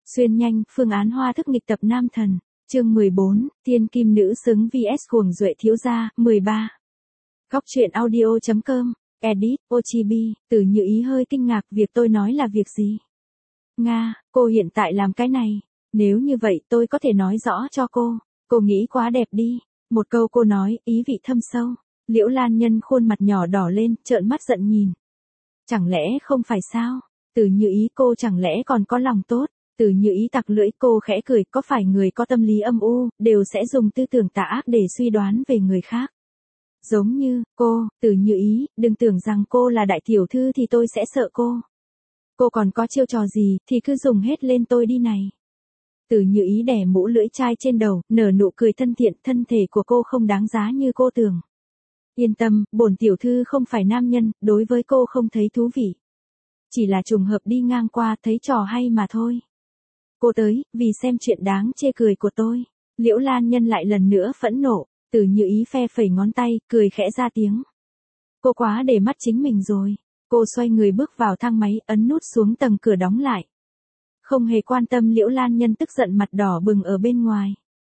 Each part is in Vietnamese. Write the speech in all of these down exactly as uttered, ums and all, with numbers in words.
Xuyên nhanh, phương án hoa thức nghịch tập nam thần. Chương mười bốn, Tiên kim nữ xứng vs cuồng duệ thiếu gia, mười ba. Góc truyện audio chấm com, edit, Ochibi, Tử Như Ý hơi kinh ngạc việc tôi nói là việc gì. Nga, cô hiện tại làm cái này. Nếu như vậy tôi có thể nói rõ cho cô. Cô nghĩ quá đẹp đi. Một câu cô nói, ý vị thâm sâu. Liễu Lan Nhân khuôn mặt nhỏ đỏ lên, trợn mắt giận nhìn. Chẳng lẽ không phải sao? Tử Như Ý cô chẳng lẽ còn có lòng tốt? Tử Như Ý tặc lưỡi cô khẽ cười, có phải người có tâm lý âm u, đều sẽ dùng tư tưởng tà ác để suy đoán về người khác. Giống như, cô, Tử Như Ý, đừng tưởng rằng cô là đại tiểu thư thì tôi sẽ sợ cô. Cô còn có chiêu trò gì, thì cứ dùng hết lên tôi đi này. Tử Như Ý đẻ mũ lưỡi chai trên đầu, nở nụ cười thân thiện, thân thể của cô không đáng giá như cô tưởng. Yên tâm, bổn tiểu thư không phải nam nhân, đối với cô không thấy thú vị. Chỉ là trùng hợp đi ngang qua thấy trò hay mà thôi. Cô tới, vì xem chuyện đáng chê cười của tôi. Liễu Lan Nhân lại lần nữa phẫn nộ, Tử Như Ý phe phẩy ngón tay, cười khẽ ra tiếng. Cô quá để mắt chính mình rồi. Cô xoay người bước vào thang máy, ấn nút xuống tầng cửa đóng lại. Không hề quan tâm Liễu Lan Nhân tức giận mặt đỏ bừng ở bên ngoài.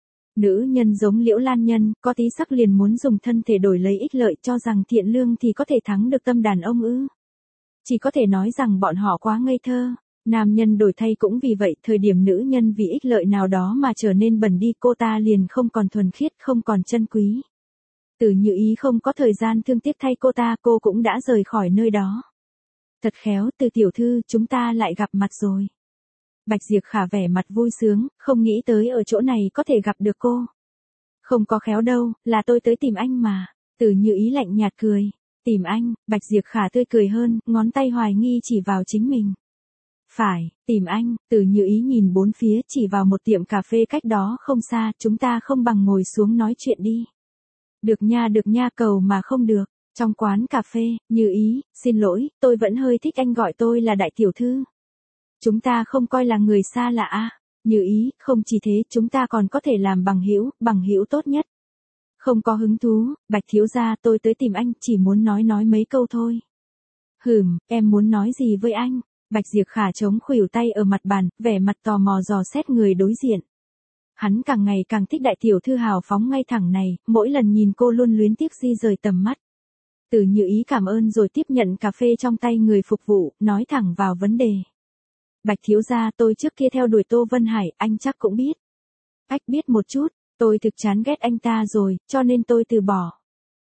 Nữ nhân giống Liễu Lan Nhân, có tí sắc liền muốn dùng thân thể đổi lấy ích lợi, cho rằng thiện lương thì có thể thắng được tâm đàn ông ư. Chỉ có thể nói rằng bọn họ quá ngây thơ. Nam nhân đổi thay cũng vì vậy, thời điểm nữ nhân vì ích lợi nào đó mà trở nên bẩn đi, cô ta liền không còn thuần khiết, không còn chân quý. Tử Như Ý không có thời gian thương tiếc thay cô ta, cô cũng đã rời khỏi nơi đó. Thật khéo, Từ tiểu thư, chúng ta lại gặp mặt rồi. Bạch Diệp Khả vẻ mặt vui sướng, không nghĩ tới ở chỗ này có thể gặp được cô. Không có khéo đâu, là tôi tới tìm anh mà. Tử Như Ý lạnh nhạt cười. Tìm anh, Bạch Diệp Khả tươi cười hơn, ngón tay hoài nghi chỉ vào chính mình. Phải, tìm anh, Tử Như Ý nhìn bốn phía, chỉ vào một tiệm cà phê cách đó không xa, chúng ta không bằng ngồi xuống nói chuyện đi. Được nha được nha, cầu mà không được. Trong quán cà phê, Như Ý, xin lỗi, tôi vẫn hơi thích anh gọi tôi là đại tiểu thư. Chúng ta không coi là người xa lạ à? Như Ý, không chỉ thế, chúng ta còn có thể làm bằng hữu, bằng hữu tốt nhất. Không có hứng thú, Bạch thiếu gia, tôi tới tìm anh, chỉ muốn nói nói mấy câu thôi. Hừm, em muốn nói gì với anh? Bạch Diệp Khả chống khuỷu tay ở mặt bàn, vẻ mặt tò mò dò xét người đối diện. Hắn càng ngày càng thích đại tiểu thư hào phóng ngay thẳng này, mỗi lần nhìn cô luôn luyến tiếc di rời tầm mắt. Tử Như Ý cảm ơn rồi tiếp nhận cà phê trong tay người phục vụ, nói thẳng vào vấn đề. Bạch thiếu gia, tôi trước kia theo đuổi Tô Vân Hải, anh chắc cũng biết. Ách biết một chút, tôi thực chán ghét anh ta rồi, cho nên tôi từ bỏ.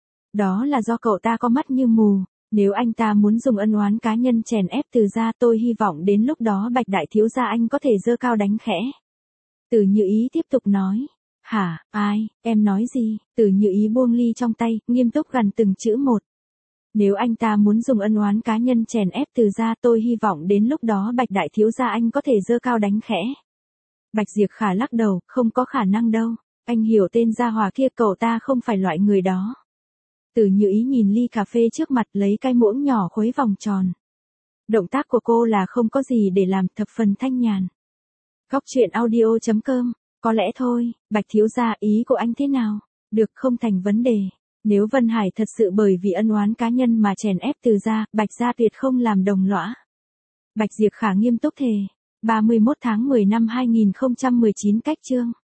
Đó là do cậu ta có mắt như mù. Nếu anh ta muốn dùng ân oán cá nhân chèn ép Từ gia, tôi hy vọng đến lúc đó Bạch đại thiếu gia anh có thể giơ cao đánh khẽ. Tử Như Ý tiếp tục nói. Hả, ai, em nói gì? Tử Như Ý buông ly trong tay, nghiêm túc gần từng chữ một. Nếu anh ta muốn dùng ân oán cá nhân chèn ép Từ gia, tôi hy vọng đến lúc đó Bạch đại thiếu gia anh có thể giơ cao đánh khẽ. Bạch Diệp Khả lắc đầu, không có khả năng đâu. Anh hiểu tên gia hỏa kia, cậu ta không phải loại người đó. Tử Như Ý nhìn ly cà phê trước mặt, lấy cái muỗng nhỏ khuấy vòng tròn. Động tác của cô là không có gì để làm, thập phần thanh nhàn. Góc truyện audio chấm com, có lẽ thôi, Bạch thiếu gia, ý của anh thế nào? Được, không thành vấn đề. Nếu Vân Hải thật sự bởi vì ân oán cá nhân mà chèn ép Từ gia, Bạch gia tuyệt không làm đồng lõa. Bạch Diệp Khả nghiêm túc thề. ba mươi mốt tháng mười năm hai nghìn không trăm mười chín cách chương.